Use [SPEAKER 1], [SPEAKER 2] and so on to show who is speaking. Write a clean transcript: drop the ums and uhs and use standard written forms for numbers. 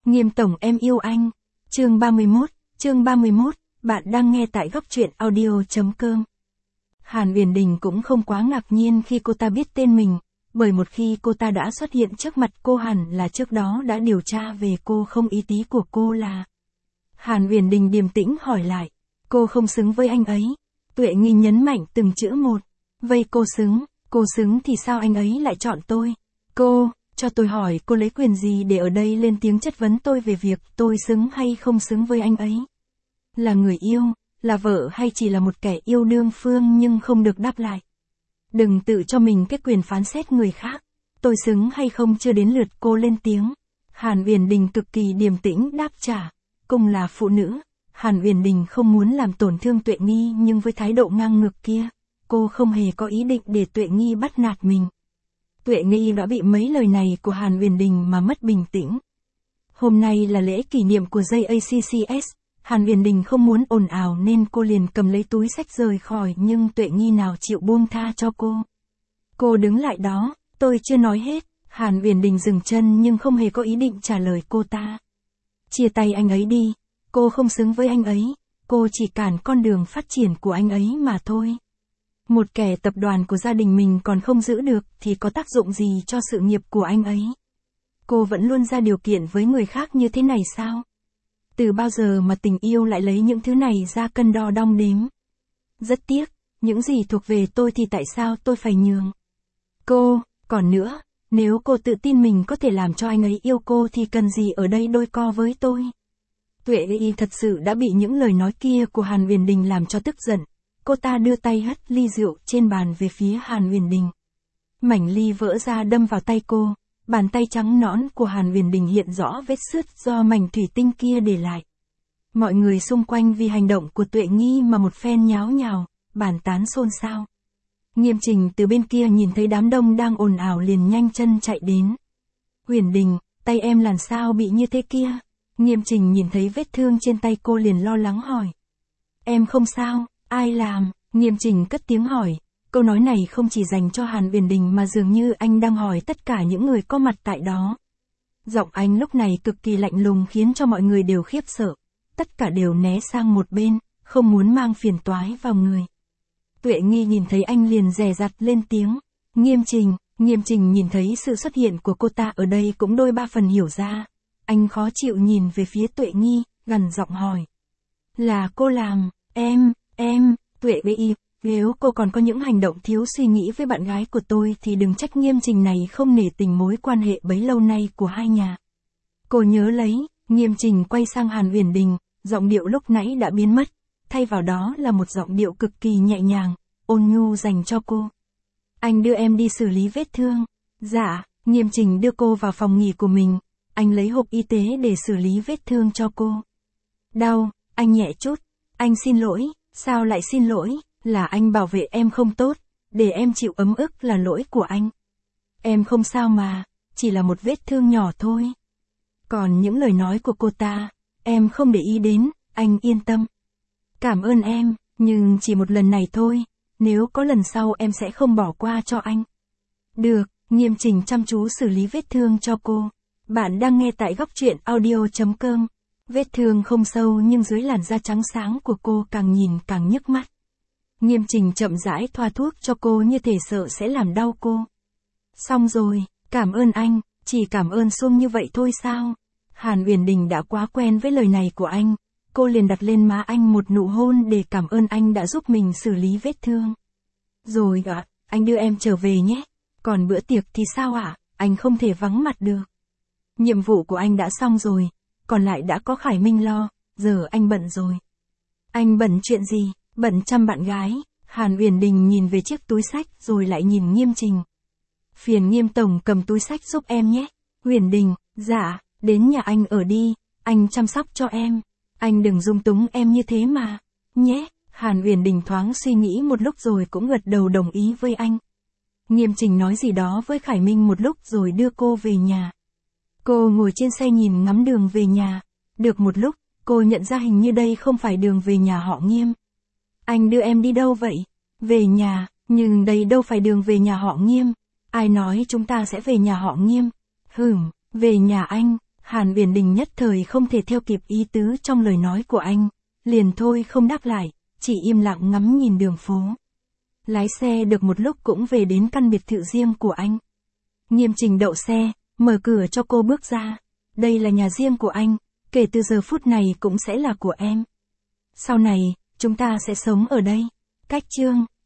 [SPEAKER 1] Nghiêm tổng em yêu anh. Chương 31, bạn đang nghe tại góc truyện audio.com. Hàn Uyển Đình cũng không quá ngạc nhiên khi cô ta biết tên mình, bởi một khi cô ta đã xuất hiện trước mặt cô hẳn là trước đó đã điều tra về cô không, ý tí của cô là. Hàn Uyển Đình điềm tĩnh hỏi lại, cô không xứng với anh ấy. Tuệ Nghi nhấn mạnh từng chữ một, vậy cô xứng thì sao anh ấy lại chọn tôi? Cho tôi hỏi cô lấy quyền gì để ở đây lên tiếng chất vấn tôi về việc tôi xứng hay không xứng với anh ấy? Là người yêu, là vợ hay chỉ là một kẻ yêu đương phương nhưng không được đáp lại? Đừng tự cho mình cái quyền phán xét người khác. Tôi xứng hay không chưa đến lượt cô lên tiếng. Hàn Uyển Đình cực kỳ điềm tĩnh đáp trả. Cùng là phụ nữ, Hàn Uyển Đình không muốn làm tổn thương Tuệ Nghi, nhưng với thái độ ngang ngược kia, cô không hề có ý định để Tuệ Nghi bắt nạt mình. Tuệ Nghi đã bị mấy lời này của Hàn Uyển Đình mà mất bình tĩnh. Hôm nay là lễ kỷ niệm của JACCS, Hàn Uyển Đình không muốn ồn ào nên cô liền cầm lấy túi xách rời khỏi, nhưng Tuệ Nghi nào chịu buông tha cho cô. Cô đứng lại đó, tôi chưa nói hết. Hàn Uyển Đình dừng chân nhưng không hề có ý định trả lời cô ta. Chia tay anh ấy đi, cô không xứng với anh ấy, cô chỉ cản con đường phát triển của anh ấy mà thôi. Một kẻ tập đoàn của gia đình mình còn không giữ được thì có tác dụng gì cho sự nghiệp của anh ấy? Cô vẫn luôn ra điều kiện với người khác như thế này sao? Từ bao giờ mà tình yêu lại lấy những thứ này ra cân đo đong đếm? Rất tiếc, những gì thuộc về tôi thì tại sao tôi phải nhường? Còn nữa, nếu cô tự tin mình có thể làm cho anh ấy yêu cô thì cần gì ở đây đôi co với tôi? Tuệ Y thật sự đã bị những lời nói kia của Hàn Uyển Đình làm cho tức giận. Cô ta đưa tay hất ly rượu trên bàn về phía Hàn Uyển Đình. Mảnh ly vỡ ra đâm vào tay cô, bàn tay trắng nõn của Hàn Uyển Đình hiện rõ vết xước do mảnh thủy tinh kia để lại. Mọi người xung quanh vì hành động của Tuệ Nghi mà một phen nháo nhào, bàn tán xôn xao. Nghiêm Trình từ bên kia nhìn thấy đám đông đang ồn ào liền nhanh chân chạy đến. Uyển Đình, tay em làm sao bị như thế kia? Nghiêm Trình nhìn thấy vết thương trên tay cô liền lo lắng hỏi. Em không sao, ai làm? Nghiêm Trình cất tiếng hỏi. Câu nói này không chỉ dành cho Hàn Uyển Đình mà dường như anh đang hỏi tất cả những người có mặt tại đó. Giọng anh lúc này cực kỳ lạnh lùng khiến cho mọi người đều khiếp sợ. Tất cả đều né sang một bên, không muốn mang phiền toái vào người. Tuệ Nghi nhìn thấy anh liền dè dặt lên tiếng. Nghiêm Trình nhìn thấy sự xuất hiện của cô ta ở đây cũng đôi ba phần hiểu ra. Anh khó chịu nhìn về phía Tuệ Nghi, gằn giọng hỏi. Là cô làm, em, Tuệ Y, nếu cô còn có những hành động thiếu suy nghĩ với bạn gái của tôi thì đừng trách Nghiêm Trình này không nể tình mối quan hệ bấy lâu nay của hai nhà. Cô nhớ lấy. Nghiêm Trình quay sang Hàn Uyển Đình, giọng điệu lúc nãy đã biến mất, thay vào đó là một giọng điệu cực kỳ nhẹ nhàng, ôn nhu dành cho cô. Anh đưa em đi xử lý vết thương. Dạ, Nghiêm Trình đưa cô vào phòng nghỉ của mình, anh lấy hộp y tế để xử lý vết thương cho cô. Đau, anh nhẹ chút. Anh xin lỗi. Sao lại xin lỗi? Là anh bảo vệ em không tốt, để em chịu ấm ức là lỗi của anh. Em không sao mà, chỉ là một vết thương nhỏ thôi. Còn những lời nói của cô ta, em không để ý đến, anh yên tâm. Cảm ơn em, nhưng chỉ một lần này thôi, nếu có lần sau em sẽ không bỏ qua cho anh. Được, Nghiêm Trình chăm chú xử lý vết thương cho cô. Bạn đang nghe tại góc truyện audio.com. Vết thương không sâu nhưng dưới làn da trắng sáng của cô càng nhìn càng nhức mắt. Nghiêm Trình chậm rãi thoa thuốc cho cô như thể sợ sẽ làm đau cô. Xong rồi, cảm ơn anh, chỉ cảm ơn suông như vậy thôi sao? Hàn Uyển Đình đã quá quen với lời này của anh, cô liền đặt lên má anh một nụ hôn để cảm ơn anh đã giúp mình xử lý vết thương. Rồi ạ, anh đưa em trở về nhé. Còn bữa tiệc thì sao ạ? Anh không thể vắng mặt được. Nhiệm vụ của anh đã xong rồi, còn lại đã có Khải Minh lo, giờ anh bận rồi. Anh bận chuyện gì? Bận chăm bạn gái. Hàn Uyển Đình nhìn về chiếc túi xách rồi lại nhìn Nghiêm Trình. Phiền Nghiêm tổng cầm túi xách giúp em nhé. Uyển Đình, dạ, đến nhà anh ở đi, anh chăm sóc cho em. Anh đừng dung túng em như thế mà. Nhé, Hàn Uyển Đình thoáng suy nghĩ một lúc rồi cũng gật đầu đồng ý với anh. Nghiêm Trình nói gì đó với Khải Minh một lúc rồi đưa cô về nhà. Cô ngồi trên xe nhìn ngắm đường về nhà. Được một lúc, cô nhận ra hình như đây không phải đường về nhà họ Nghiêm. Anh đưa em đi đâu vậy? Về nhà, nhưng đây đâu phải đường về nhà họ Nghiêm. Ai nói chúng ta sẽ về nhà họ Nghiêm? Về nhà anh. Hàn Uyển Đình nhất thời không thể theo kịp ý tứ trong lời nói của anh, liền thôi không đáp lại, chỉ im lặng ngắm nhìn đường phố. Lái xe được một lúc cũng về đến căn biệt thự riêng của anh. Nghiêm Trình đậu xe, mở cửa cho cô bước ra. Đây là nhà riêng của anh, kể từ giờ phút này cũng sẽ là của em. Sau này, chúng ta sẽ sống ở đây. Cách chương